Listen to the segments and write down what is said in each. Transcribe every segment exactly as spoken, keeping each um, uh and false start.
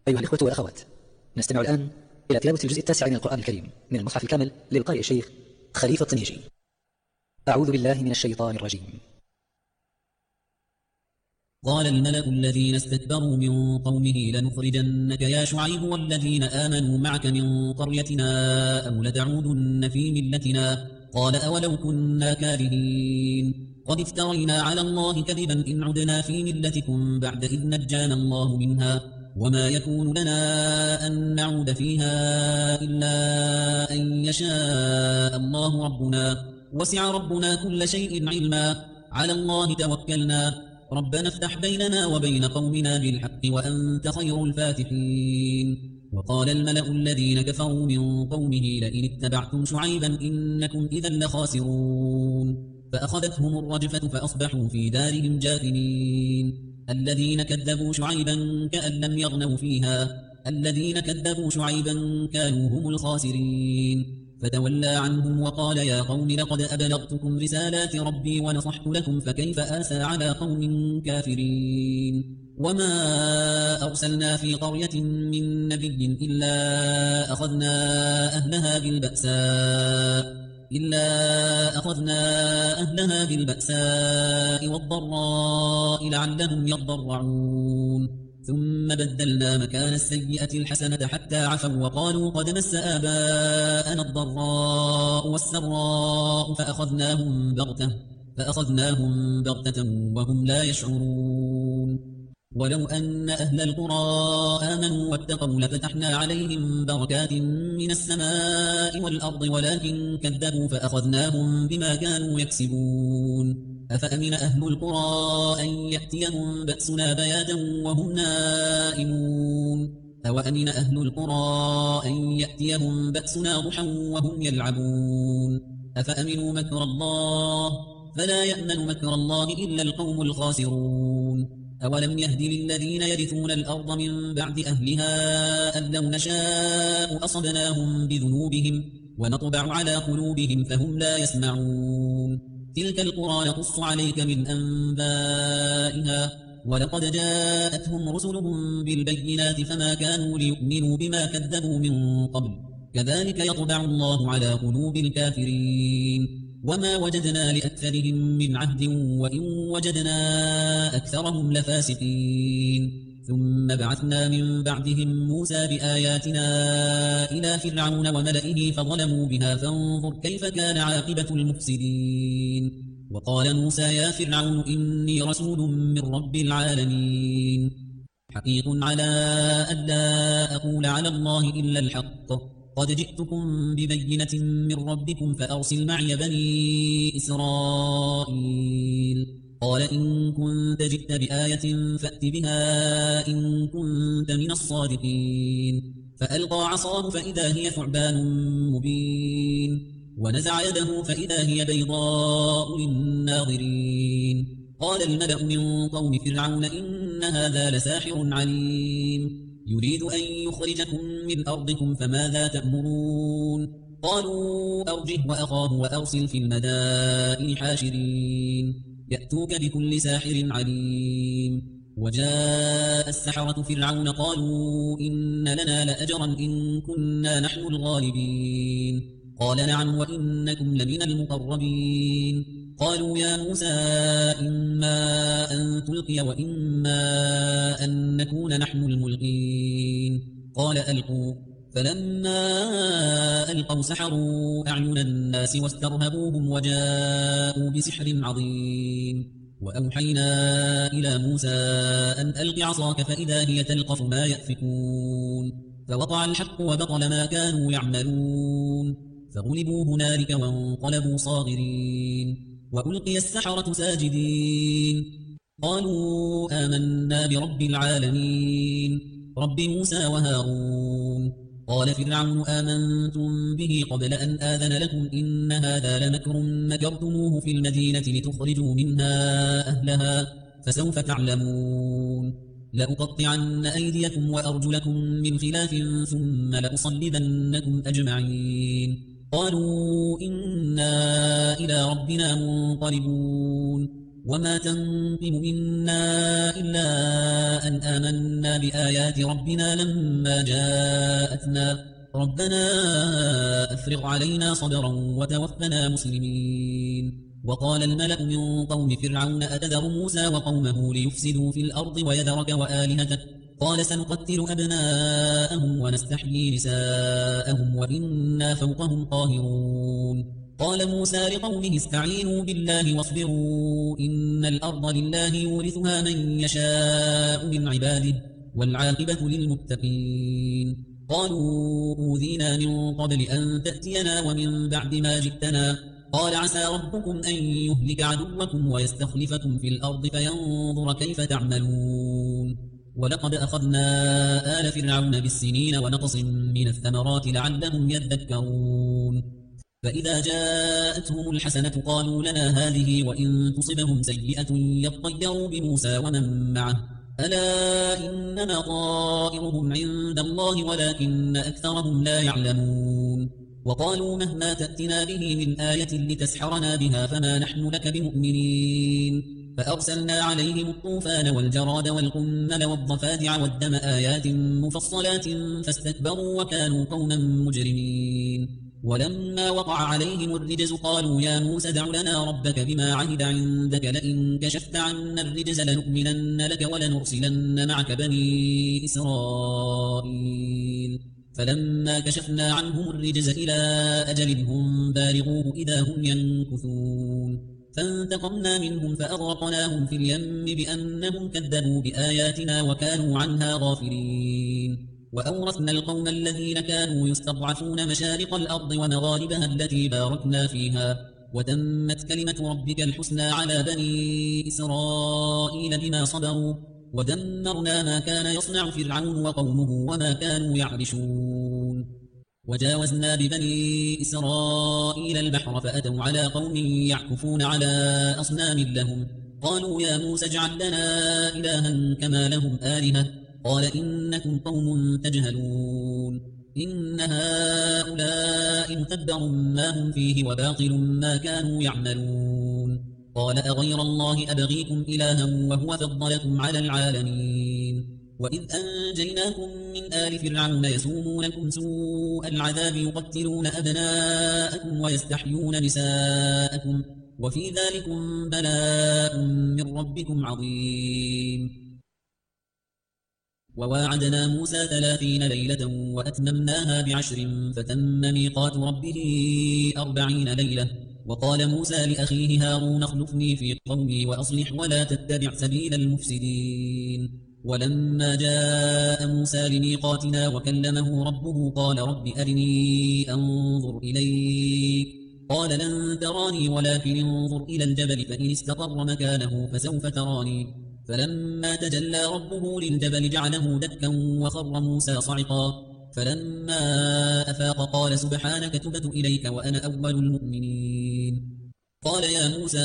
أيها الإخوة والأخوات، نستمع الآن إلى تلاوة الجزء التاسع من القرآن الكريم من المصحف الكامل للقارئ الشيخ خليفة الطنيجي. أعوذ بالله من الشيطان الرجيم. قال الملأ الذين استكبروا من قومه لنخرجنك يا شعيب والذين آمنوا معك من قريتنا أو لتعودن في ملتنا. قال أولو كنا كارهين قد افترينا على الله كذبا إن عدنا في ملتكم بعد إذ نجانا الله منها وما يكون لنا أن نعود فيها إلا أن يشاء الله ربنا وسع ربنا كل شيء علما على الله توكلنا ربنا افتح بيننا وبين قومنا بالحق وأنت خير الفاتحين. وقال الملأ الذين كفروا من قومه لئن اتبعتم شعيبا إنكم إذا لخاسرون فأخذتهم الرجفة فأصبحوا في دارهم جاثمين. الذين كذبوا شعيبا كأن لم يغنوا فيها الذين كذبوا شعيبا كانوا هم الخاسرين. فتولى عنهم وقال يا قوم لقد أبلغتكم رسالات ربي ونصحت لكم فكيف آسى على قوم كافرين. وما أرسلنا في قرية من نبي إلا أخذنا أهلها بالبأساء إلا أخذنا أهلها بالبأساء والضراء لعلهم يضرعون ثم بدلنا مكان السيئة الحسنة حتى عفوا وقالوا قد مس آباءنا الضراء والسراء فأخذناهم بغتة فأخذناهم بغتة وهم لا يشعرون. ولو أن أهل القرى آمنوا واتقوا لفتحنا عليهم بركات من السماء والأرض ولكن كذبوا فأخذناهم بما كانوا يكسبون. أفأمن أهل القرى أن يأتيهم بأسنا بياتا وهم نائمون أوأمن أهل القرى أن يأتيهم بأسنا ضحى وهم يلعبون أفأمنوا مكر الله فلا يأمن مكر الله إلا القوم الخاسرون. أولم يهد للذين يرثون الأرض من بعد أهلها أن لو نشاء أصبناهم بذنوبهم ونطبع على قلوبهم فهم لا يسمعون. تلك القرى نقص عليك من أنبائها ولقد جاءتهم رسلهم بالبينات فما كانوا ليؤمنوا بما كذبوا من قبل كذلك يطبع الله على قلوب الكافرين. وما وجدنا لأكثرهم من عهد وإن وجدنا أكثرهم لفاسقين. ثم بعثنا من بعدهم موسى بآياتنا إلى فرعون وملئه فظلموا بها فانظر كيف كان عاقبة المفسدين. وقال موسى يا فرعون إني رسول من رب العالمين حقيق على أن لا أقول على الله إلا الحق قد جئتكم ببينة من ربكم فأرسل معي بني إسرائيل. قال إن كنت جئت بآية فأت بها إن كنت من الصادقين. فألقى عصاه فإذا هي ثعبان مبين ونزع يده فإذا هي بيضاء للناظرين. قال الملأ من قوم فرعون إن هذا لساحر عليم يريد أن يخرجكم من أرضكم فماذا تأمرون. قالوا أرجه وأخاه وأرسل في المدائن حاشرين يأتوك بكل ساحر عليم. وجاء السحرة فرعون قالوا إن لنا لأجرا إن كنا نحن الغالبين. قال نعم وإنكم لمن المقربين. قالوا يا موسى إما أن تلقي وإما أن نكون نحن الملقين. قال ألقوا فلما ألقوا سحروا أعين الناس واسترهبوهم وجاءوا بسحر عظيم. وأوحينا إلى موسى أن ألق عصاك فإذا هي تلقف ما يأفكون. فوقع الحق وبطل ما كانوا يعملون فغلبوا هنالك وانقلبوا صاغرين. وألقي السحرة ساجدين قالوا آمنا برب العالمين رب موسى وهارون. قال فرعون آمنتم به قبل أن آذن لكم إن هذا لمكر مكرتموه في المدينة لتخرجوا منها أهلها فسوف تعلمون. لأقطعن أيديكم وأرجلكم من خلاف ثم لأصلبنكم أجمعين. قالوا إنا إلى ربنا منقلبون. وما تنقم منا إلا أن آمنا بآيات ربنا لما جاءتنا ربنا أفرغ علينا صبرا وتوفنا مسلمين. وقال الملأ من قوم فرعون أتذر موسى وقومه ليفسدوا في الأرض ويذرك وآلهتك قال سنقتل أبناءهم ونستحيي نساءهم وإنا فوقهم قاهرون. قال موسى لقومه استعينوا بالله واصبروا إن الأرض لله يورثها من يشاء من عباده والعاقبة للمتقين. قالوا أوذينا من قبل أن تأتينا ومن بعد ما جئتنا قال عسى ربكم أن يهلك عدوكم ويستخلفكم في الأرض فينظر كيف تعملون. ولقد أخذنا آل فرعون بالسنين ونقص من الثمرات لعلهم يذكرون. فإذا جاءتهم الحسنة قالوا لنا هذه وإن تصبهم سيئة يطيروا بموسى ومن معه ألا إنما طائرهم عند الله ولكن أكثرهم لا يعلمون. وقالوا مهما تأتنا به من آية لتسحرنا بها فما نحن لك بمؤمنين. فأرسلنا عليهم الطوفان والجراد والقمل والضفادع والدم آيات مفصلات فاستكبروا وكانوا قوما مجرمين. ولما وقع عليهم الرجز قالوا يا موسى ادع لنا ربك بما عهد عندك لئن كشفت عنا الرجز لنؤمنن لك ولنرسلن معك بني إسرائيل. فلما كشفنا عنهم الرجز إلى أجل هم بالغوه إذا هم ينكثون. فانتقمنا منهم فأغرقناهم في اليم بأنهم كذبوا بآياتنا وكانوا عنها غافلين. وأورثنا القوم الذين كانوا يستضعفون مشارق الأرض ومغاربها التي باركنا فيها وتمت كلمة ربك الحسنى على بني إسرائيل بما صبروا ودمرنا ما كان يصنع فرعون وقومه وما كانوا يعرشون. وجاوزنا ببني إسرائيل البحر فأتوا على قوم يعكفون على أصنام لهم قالوا يا موسى اجعل لنا إلها كما لهم آلهة قال إنكم قوم تجهلون. إن هؤلاء متبر ما هم فيه وباطل ما كانوا يعملون. قال أغير الله أبغيكم إلها وهو فضلكم على العالمين. وإذ أنجيناكم من آل فرعون يسومونكم سوء العذاب يقتلون أبناءكم ويستحيون نساءكم وفي ذلكم بلاء من ربكم عظيم. وواعدنا موسى ثلاثين ليلة وأتممناها بعشر فتم ميقات ربه أربعين ليلة. وقال موسى لأخيه هارون اخلفني في قومي وأصلح ولا تتبع سبيل المفسدين. ولما جاء موسى لميقاتنا وكلمه ربه قال رب أرني أنظر إليك قال لن تراني ولكن انظر إلى الجبل فإن استقر مكانه فسوف تراني. فلما تجلى ربه للجبل جعله دكا وخر موسى صعقا. فلما أفاق قال سبحانك تبت إليك وأنا أول المؤمنين. قال يا موسى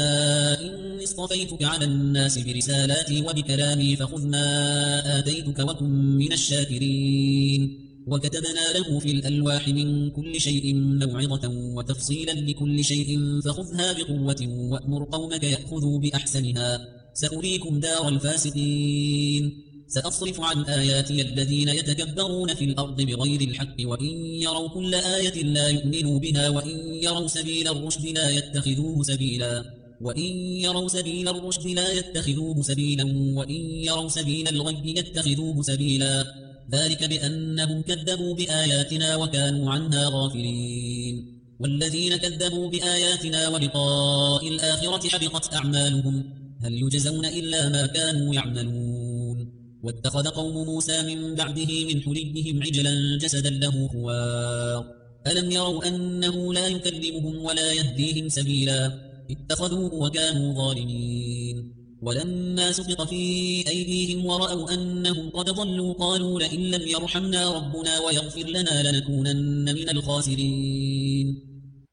إني اصطفيتك على الناس برسالاتي وبكلامي فخذ ما آتيتك وكن من الشاكرين. وكتبنا له في الألواح من كل شيء موعظة وتفصيلا لكل شيء فخذها بقوة وأمر قومك يأخذوا بأحسنها سأريكم دار الفاسقين. سأصرف عن آياتي الذين يتكبرون في الأرض بغير الحق وإن يروا كل آية لا يؤمنوا بها وإن يروا سبيل الرشد لا يتخذوه سبيلا وإن يروا سبيل الرشد لا يتخذوه سبيلا وإن يروا سبيل الغي يتخذوه سبيلا. ذلك بأنهم كذبوا بآياتنا وكانوا عنها غافلين. والذين كذبوا بآياتنا ولقاء الآخرة حبطت أعمالهم هل يجزون إلا ما كانوا يعملون. واتخذ قوم موسى من بعده من حليهم عجلا جسدا له خوار ألم يروا أنه لا يكلمهم ولا يهديهم سبيلا اتخذوه وكانوا ظالمين. ولما سقط في أيديهم ورأوا أنهم قد ضلوا قالوا لئن لم يرحمنا ربنا ويغفر لنا لنكونن من الخاسرين.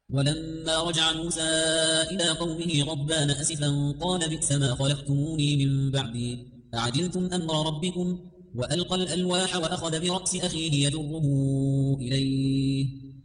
ولما رجع موسى إلى قومه غضبان أسفا قال بئس ما خلفتموني من بعدي أعجلتم أمر ربكم وألقى الألواح وأخذ برأس أخيه يجره إليه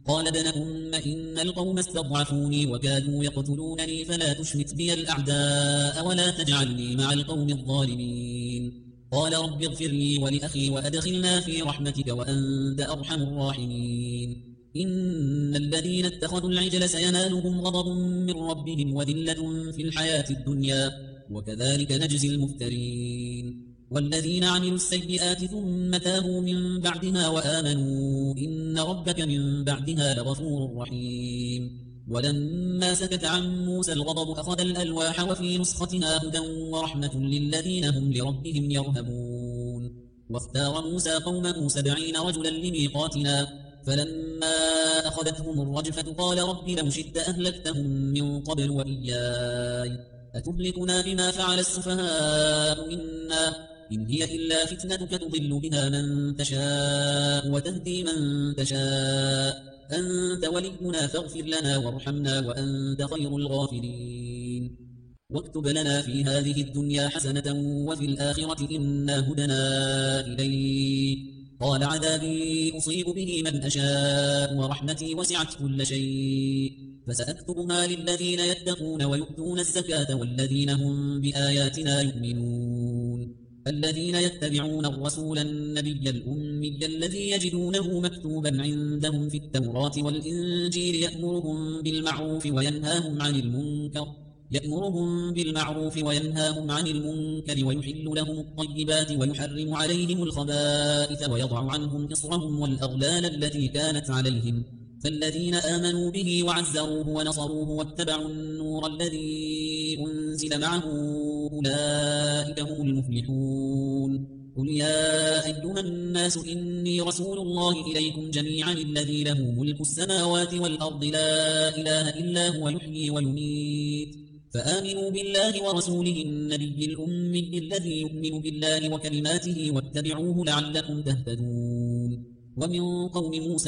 قال ابن أم إن القوم استضعفوني وكادوا يقتلونني فلا تشمت بي الأعداء ولا تجعلني مع القوم الظالمين قال رب اغفر لي ولأخي وأدخلنا في رحمتك وأنت أرحم الراحمين إن الذين اتخذوا العجل سينالهم غضب من ربهم وذلة في الحياة الدنيا وكذلك نجزي المفترين والذين عملوا السيئات ثم تابوا من بعدها وآمنوا إن ربك من بعدها لغفور رحيم ولما سكت عن موسى الغضب أخذ الألواح وفي نسختها هدى ورحمة للذين هم لربهم يرهبون واختار موسى قومه سبعين رجلا لميقاتنا فلما أخذتهم الرجفة قال رب لو شئت أهلكتهم من قبل وإياي أتهلكنا بما فعل السفهاء منا إن هي إلا فتنتك تضل بها من تشاء وتهدي من تشاء أنت ولينا فاغفر لنا وارحمنا وأنت خير الغافرين واكتب لنا في هذه الدنيا حسنة وفي الآخرة إنا هدنا إليك قال عذابي أصيب به من أشاء ورحمتي وسعت كل شيء فسأكتبها للذين يتقون ويؤتون الزكاة والذين هم بآياتنا يؤمنون الذين يتبعون الرسول النبي الأمي الذي يجدونه مكتوبا عندهم في التوراة والإنجيل يأمرهم بالمعروف وينهاهم عن المنكر يأمرهم بالمعروف وينهاهم عن المنكر ويحل لهم الطيبات ويحرم عليهم الخبائث ويضع عنهم إصرهم والأغلال التي كانت عليهم فالذين آمنوا به وعزروه ونصروه واتبعوا النور الذي أنزل معه أولئك هم المفلحون قل يا أيها الناس إني رسول الله إليكم جميعا الذي له ملك السماوات والأرض لا إله إلا هو يحيي ويميت فآمنوا بالله ورسوله النبي الأمي الذي يؤمن بالله وكلماته واتبعوه لعلكم تهتدون ومن قوم موسى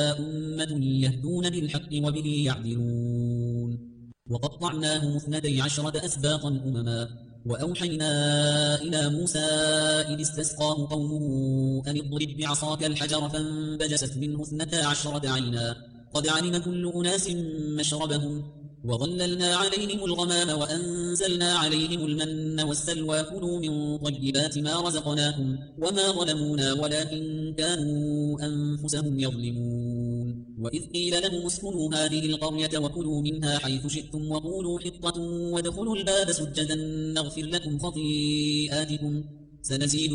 أمة يهدون بالحق وبه يعدلون وقطعناهم اثنتي عشرة أسباطا أمما وأوحينا إلى موسى إذ استسقاه قومه أن اضرب بعصاك الحجر فانبجست منه اثنتا عشرة عينا قد علم كل أناس مشربهم وظللنا عليهم الغمام وأنزلنا عليهم المن والسلوى كلوا من طيبات ما رزقناكم وما ظلمونا ولكن كانوا أنفسهم يظلمون وإذ قيل لهم اسكنوا هذه القرية وكلوا منها حيث شئتم وقولوا حطة وادخلوا الباب سجدا نغفر لكم خطيئاتكم سنزيد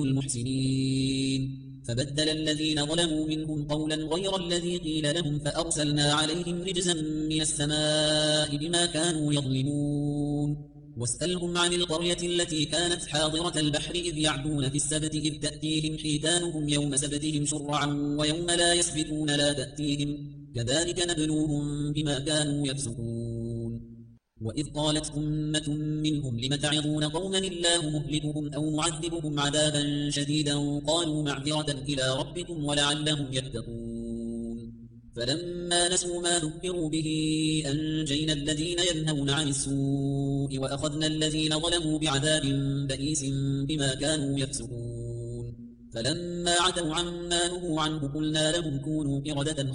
المحسنين فبدل الذين ظلموا منهم قولا غير الذي قيل لهم فأرسلنا عليهم رجزا من السماء بما كانوا يظلمون واسألهم عن القرية التي كانت حاضرة البحر إذ يعدون في السبت إذ تأتيهم حيتانهم يوم سبتهم شرعا ويوم لا يسبتون لا تأتيهم كذلك نبلوهم بما كانوا يفسقون وإذ قالت أمة منهم لم تعظون قوما الله مهلكهم أو معذبهم عذابا شديدا قالوا معذرة إلى ربكم ولعلهم يتقون فلما نسوا ما ذكروا به أنجينا الذين ينهون عن السوء وأخذنا الذين ظلموا بعذاب بئيس بما كانوا يفسقون فلما عتوا عما نهوا عنه قلنا لهم كونوا قردة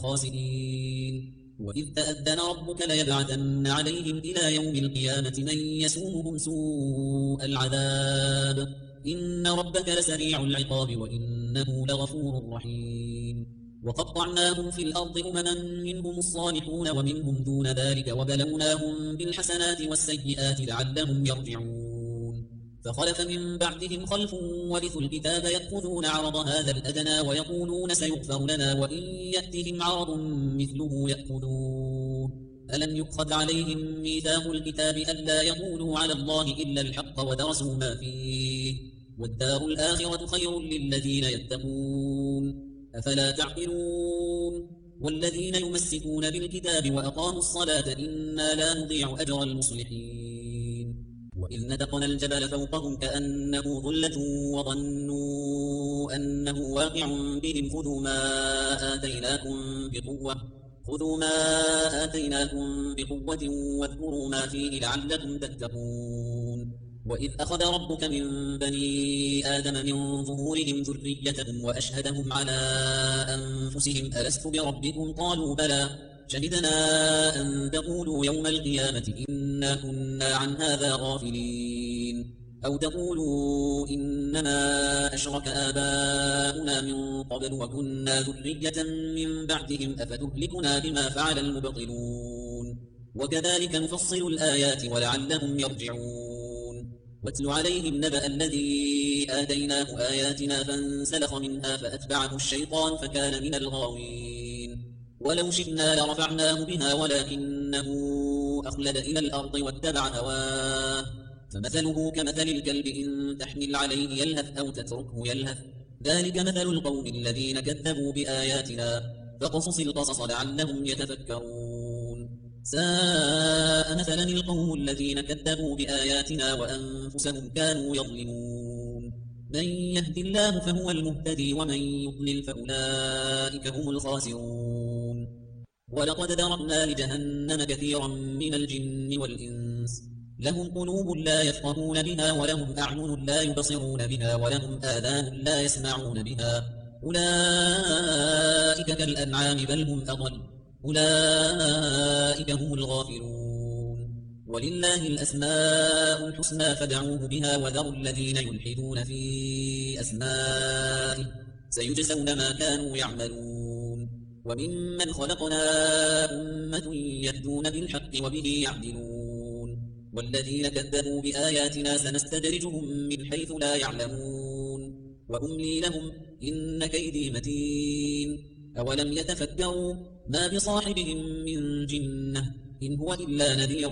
خاسئين وإذ تأذن ربك ليبعثن عليهم إلى يوم القيامة من يسومهم سوء العذاب إن ربك لسريع العقاب وإنه لغفور رحيم وقطعناهم في الأرض أمما منهم الصالحون ومنهم دون ذلك وبلوناهم بالحسنات والسيئات لعلهم يرجعون فخلف من بعدهم خلف ورثوا الكتاب يأخذون عرض هذا الأدنى ويقولون سيغفر لنا وإن يأتهم عرض مثله يأخذوه ألم يؤخذ عليهم ميثاق الكتاب ألا يقولوا على الله إلا الحق ودرسوا ما فيه والدار الآخرة خير للذين يتقون أفلا تعقلون والذين يمسكون بالكتاب وأقاموا الصلاة إنا لا نضيع أجر المصلحين وإذ نتقنا الجبل فوقهم كأنه ظلة وظنوا أنه واقع بهم خذوا ما آتيناكم بقوة خذوا ما آتيناكم بقوة واذكروا ما فيه لعلكم تتقون وإذ أخذ ربك من بني آدم من ظهورهم ذريتهم وأشهدهم على أنفسهم ألست بربكم قالوا بلى شهدنا أن تقولوا يوم القيامة إنا كنا عن هذا غافلين أو تقولوا إنما أشرك آباؤنا من قبل وكنا ذرية من بعدهم أفتهلكنا بما فعل المبطلون وكذلك نفصل الآيات ولعلهم يرجعون واتل عليهم نبأ الذي آتيناه آياتنا فانسلخ منها فأتبعه الشيطان فكان من الغاوين ولو شئنا لرفعناه بها ولكنه أخلد إلى الأرض واتبع هواه فمثله كمثل الكلب إن تحمل عليه يلهث أو تتركه يلهث ذلك مثل القوم الذين كذبوا بآياتنا فقصص القصص لعلهم يتفكرون ساء مثلا القوم الذين كذبوا بآياتنا وأنفسهم كانوا يظلمون من يهد الله فهو المهتدي ومن يضلل فأولئك هم الخاسرون ولقد ذرأنا لجهنم كثيرا من الجن والإنس لهم قلوب لا يفقهون بها ولهم أعين لا يبصرون بها ولهم آذان لا يسمعون بها أولئك كالأنعام بل هم أضل أولئك هم الغافلون ولله الأسماء الحسنى فادعوه بها وذروا الذين يلحدون في أسمائه سيجزون ما كانوا يعملون وممن خلقنا أمة يهدون بالحق وبه يعدلون والذين كذبوا بآياتنا سنستدرجهم من حيث لا يعلمون وأملي لهم إن كيدي متين أولم يتفكروا ما بصاحبهم من جنة إن هو إلا نذير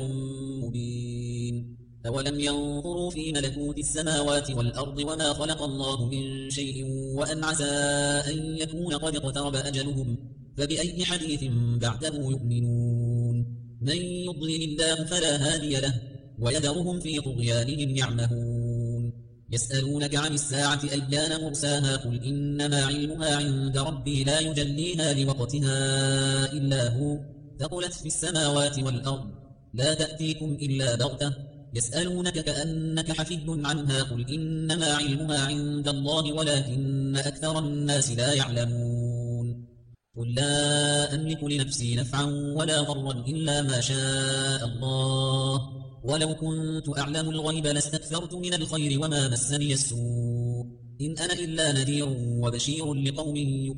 مبين أولم ينظروا في ملكوت السماوات والأرض وما خلق الله من شيء وأن عسى أن يكون قد اقترب أجلهم فبأي حديث بعده يؤمنون من يضلل الله فلا هادي له ويذرهم في طغيانهم يعمهون يسألونك عن الساعة أيان مرساها قل إنما علمها عند ربي لا يجليها لوقتها إلا هو ثقلت في السماوات والأرض لا تأتيكم إلا بغتة يسألونك كأنك حفي عنها قل إنما علمها عند الله ولكن أكثر الناس لا يعلمون قل لا أملك لنفسي نفعا ولا ضرا إلا ما شاء الله ولو كنت أعلم الغيب لاستكثرت من الخير وما مسني السوء إن أنا إلا نذير وبشير لقوم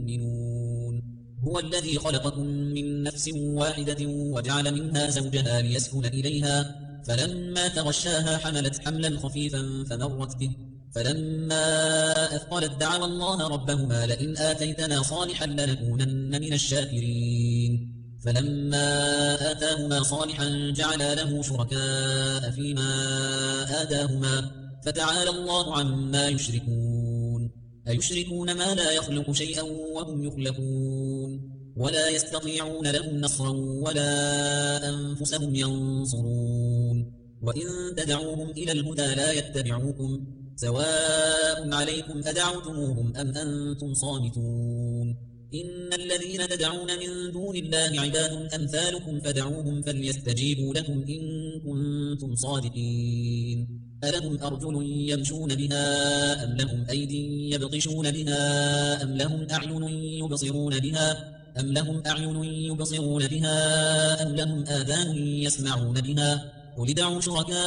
يؤمنون هو الذي خلقكم من نفس واحدة وجعل منها زوجها ليسكن إليها فلما تغشاها حملت حملا خفيفا فمرت به فلما أثقلت دعوا الله ربهما لئن آتيتنا صالحا لنكونن من الشاكرين فلما آتاهما صالحا جعلا له شركاء فيما آتاهما فتعالى الله عما يشركون أيشركون ما لا يخلق شيئا وهم يخلقون ولا يستطيعون لهم نصرا ولا أنفسهم ينصرون وإن تدعوهم إلى الهدى لا يتبعوكم سواء عليكم أدعوتموهم أم أنتم صامتون إن الذين تدعون من دون الله عباد أمثالكم فدعوهم فليستجيبوا لكم إن كنتم صادقين ألهم أرجل يمشون بها أم لهم أيدي يبطشون بها أم لهم أعين يبصرون بها أم لهم أعين يبصرون بها أم لهم آذان يسمعون بها قل ادعوا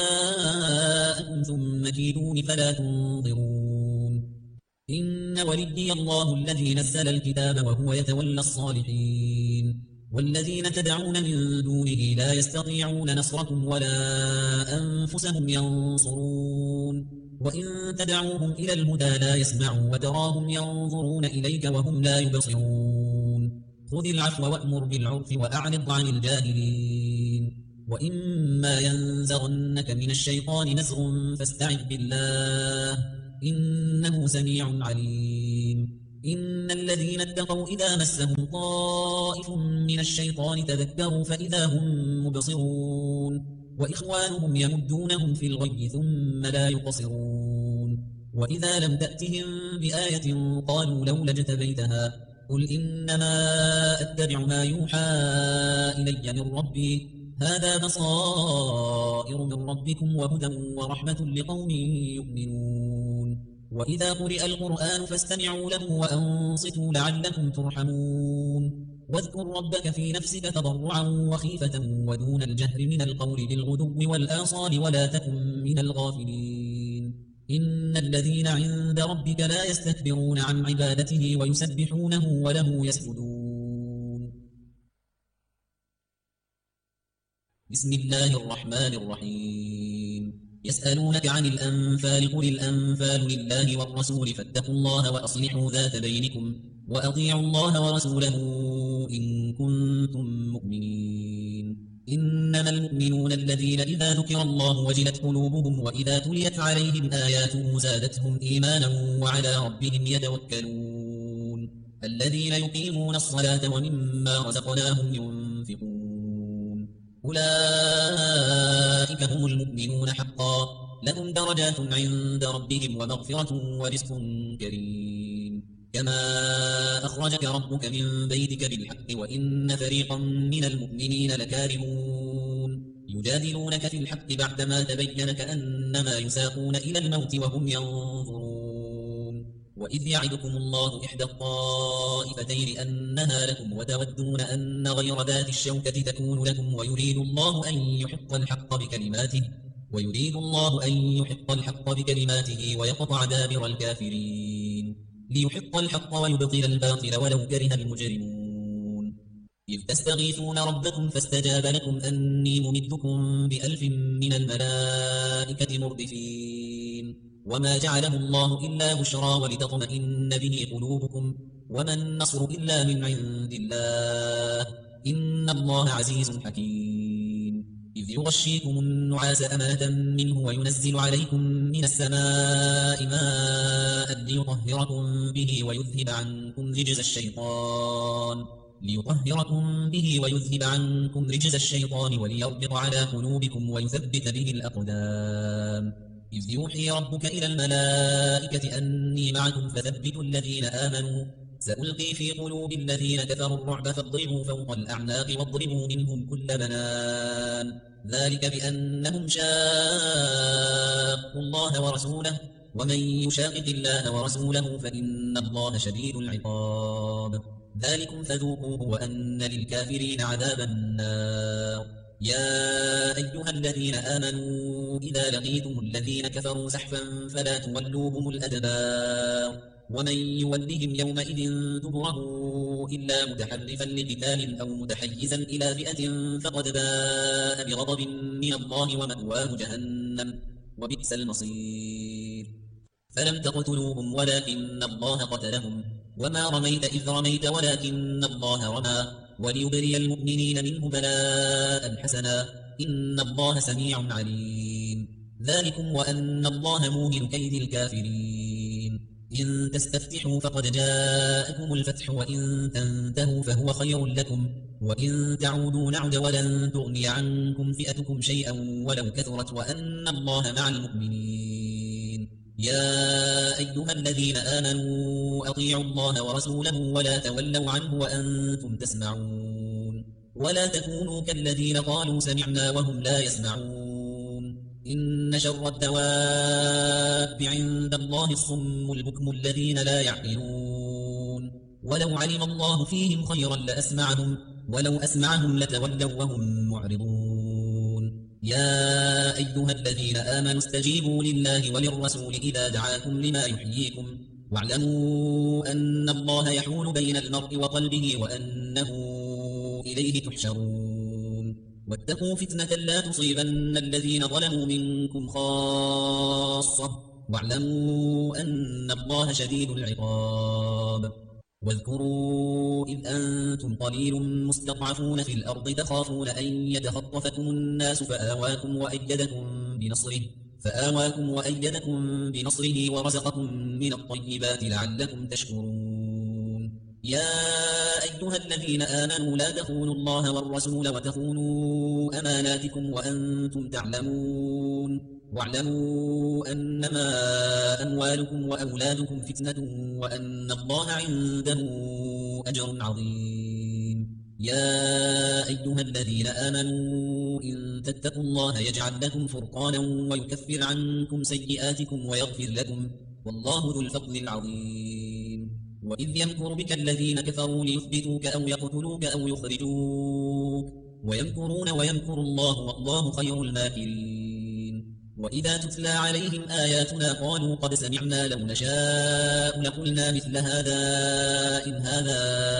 شركاءكم ثم كيدون فلا تنظرون إن وليي الله الذي نزل الكتاب وهو يتولى الصالحين والذين تدعون من دونه لا يستطيعون نصركم ولا أنفسهم ينصرون وإن تدعوهم إلى الهدى لا يسمعوا وتراهم ينظرون إليك وهم لا يبصرون خذ العفو وأمر بالعرف وأعرض عن الجاهلين وإما ينزغنك من الشيطان نزغ فاستعذ بالله إنه سميع عليم إن الذين اتقوا إذا مسهم طائف من الشيطان تذكروا فإذا هم مبصرون وإخوانهم يمدونهم في الغي ثم لا يقصرون وإذا لم تأتهم بآية قالوا لولا اجتبيتها قل إنما أتبع ما يوحى إلي من ربي هذا بصائر من ربكم وهدى ورحمة لقوم يؤمنون وإذا قرئ القرآن فاستمعوا له وأنصتوا لعلكم ترحمون واذكر ربك في نفسك تضرعا وخيفة ودون الجهر من القول بالغدو والآصال ولا تكن من الغافلين إن الذين عند ربك لا يستكبرون عن عبادته ويسبحونه وله يسجدون. بسم الله الرحمن الرحيم يسألونك عن الأنفال قل الأنفال لله والرسول فاتقوا الله وأصلحوا ذات بينكم وأطيعوا الله ورسوله إن كنتم مؤمنين إنما المؤمنون الذين إذا ذكر الله وجلت قلوبهم وإذا تليت عليهم آياته زادتهم إيمانا وعلى ربهم يتوكلون الذين يقيمون الصلاة ومما رزقناهم ينفقون أولئك هم المؤمنون حقا لهم درجات عند ربهم ومغفرة ورزق كريم كما أخرجك ربك من بيتك بالحق وإن فريقا من المؤمنين لكارهون يجادلونك في الحق بعدما تبين كأنما يساقون إلى الموت وهم ينظرون وإذ يعدكم الله إحدى الطائفتين أنها لكم وتودون أن غير ذات الشوكة تكون لكم ويريد الله أن يحق الحق بكلماته ويريد الله أن يحق الحق بكلماته ويقطع دابر الكافرين ليحق الحق ويبطل الباطل ولو كره المجرمون إذ تستغيثون ربكم فاستجاب لكم أني ممدكم بألف من الملائكة مردفين وما جعله الله إلا بشرى ولتطمئن به قلوبكم وما النصر إلا من عند الله إن الله عزيز حكيم إذ يغشيكم النعاس أمانة منه وينزل عليكم من السماء ماء ليطهركم به ويذهب عنكم رجز الشيطان ليطهركم به ويذهب عنكم رجز الشيطان وليربط على قلوبكم ويثبت به الأقدام إذ يوحي ربك إلى الملائكة أني معكم فثبتوا الذين آمنوا سألقي في قلوب الذين كفروا الرعب فاضربوا فوق الأعناق واضربوا منهم كل بنان ذلك بأنهم شاقوا الله ورسوله ومن يشاقق الله ورسوله فإن الله شديد العقاب ذلكم فذوقوه وأن للكافرين عذاب النار يا أيها الذين آمنوا إذا لقيتم الذين كفروا زحفا فلا تولوهم الأدبار ومن يولهم يومئذ دبره إلا متحرفا لقتال أو متحيزا إلى فئة فقد باء بغضب من الله ومأواه جهنم وبئس المصير فلم تقتلوهم ولكن الله قتلهم وما رميت إذ رميت ولكن الله رمى وليبري المؤمنين منه بلاء حسنا إن الله سميع عليم ذلكم وأن الله موهن كيد الكافرين إن تستفتحوا فقد جاءكم الفتح وإن تنتهوا فهو خير لكم وإن تعودوا نعد ولن تغني عنكم فئتكم شيئا ولو كثرت وأن الله مع المؤمنين يا أيها الذين آمنوا أطيعوا الله ورسوله ولا تولوا عنه وأنتم تسمعون ولا تكونوا كالذين قالوا سمعنا وهم لا يسمعون إن شر الدواب عند الله الصم البكم الذين لا يعقلون ولو علم الله فيهم خيرا لأسمعهم ولو أسمعهم لتولوا وهم معرضون يا أيها الذين آمنوا استجيبوا لله وللرسول إذا دعاكم لما يحييكم واعلموا أن الله يحول بين المرء وقلبه وأنه إليه تحشرون واتقوا فتنة لا تصيبن الذين ظلموا منكم خاصة واعلموا أن الله شديد العقاب واذكروا إذ أنتم قليل مستضعفون في الأرض تخافون أن يتخطفكم الناس فآواكم وأيدكم بنصره فآواكم وأيدكم بنصره ورزقكم من الطيبات لعلكم تشكرون يا أيها الذين آمنوا لا تخونوا الله والرسول وتخونوا أماناتكم وأنتم تعلمون واعلموا أنما أموالكم وأولادكم فتنة وأن الله عنده أجر عظيم يا أيها الذين آمنوا إن تتقوا الله يجعل لكم فرقانا ويكفر عنكم سيئاتكم ويغفر لكم والله ذو الفضل العظيم وإذ يمكر بك الذين كفروا ليثبتوك أو يقتلوك أو يخرجوك ويمكرون ويمكر الله والله خير الماكرين وإذا تتلى عليهم آياتنا قالوا قد سمعنا لو نشاء لقلنا مثل هذا إن هذا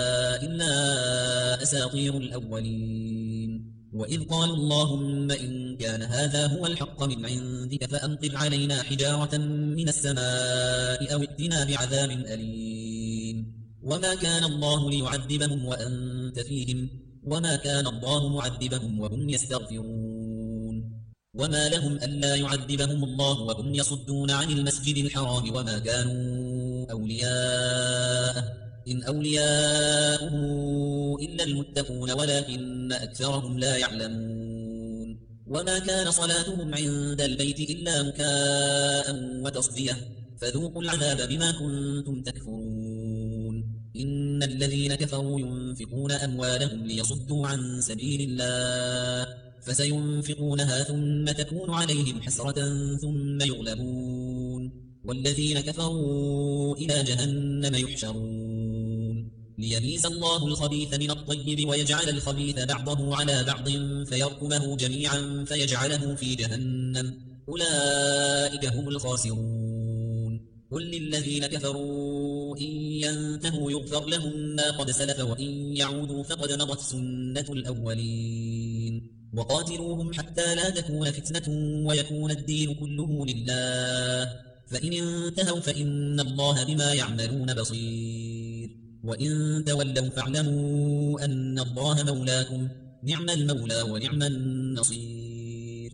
إلا أساطير الأولين وإذ قالوا اللهم إن كان هذا هو الحق من عندك فأمطر علينا حجارة من السماء أو ائتنا بعذاب أليم وما كان الله ليعذبهم وأنت فيهم وما كان الله معذبهم وهم يستغفرون وما لهم ألا يعذبهم الله وهم يصدون عن المسجد الحرام وما كانوا أولياءه إن أولياؤه إلا المتقون ولكن أكثرهم لا يعلمون وما كان صلاتهم عند البيت إلا مكاء وتصدية فذوقوا العذاب بما كنتم تكفرون إن الذين كفروا ينفقون أموالهم ليصدوا عن سبيل الله فسينفقونها ثم تكون عليهم حسرة ثم يغلبون والذين كفروا إلى جهنم يحشرون ليميز الله الخبيث من الطيب ويجعل الخبيث بعضه على بعض فيركمه جميعا فيجعله في جهنم أولئك هم الخاسرون قل للذين كفروا إن ينتهوا يغفر لهم ما قد سلف وإن يعودوا فقد مضت سنة الأولين وقاتلوهم حتى لا تكون فتنة ويكون الدين كله لله فإن انتهوا فإن الله بما يعملون بصير وإن تولوا فاعلموا أن الله مولاكم نعم المولى ونعم النصير.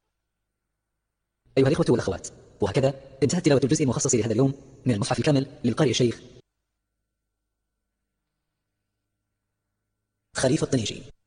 أيها الإخوة والأخوات، وهكذا انتهت تلاوة الجزء المخصص لهذا اليوم من المصحف الكامل للقارئ الشيخ خليفة الطنيجي.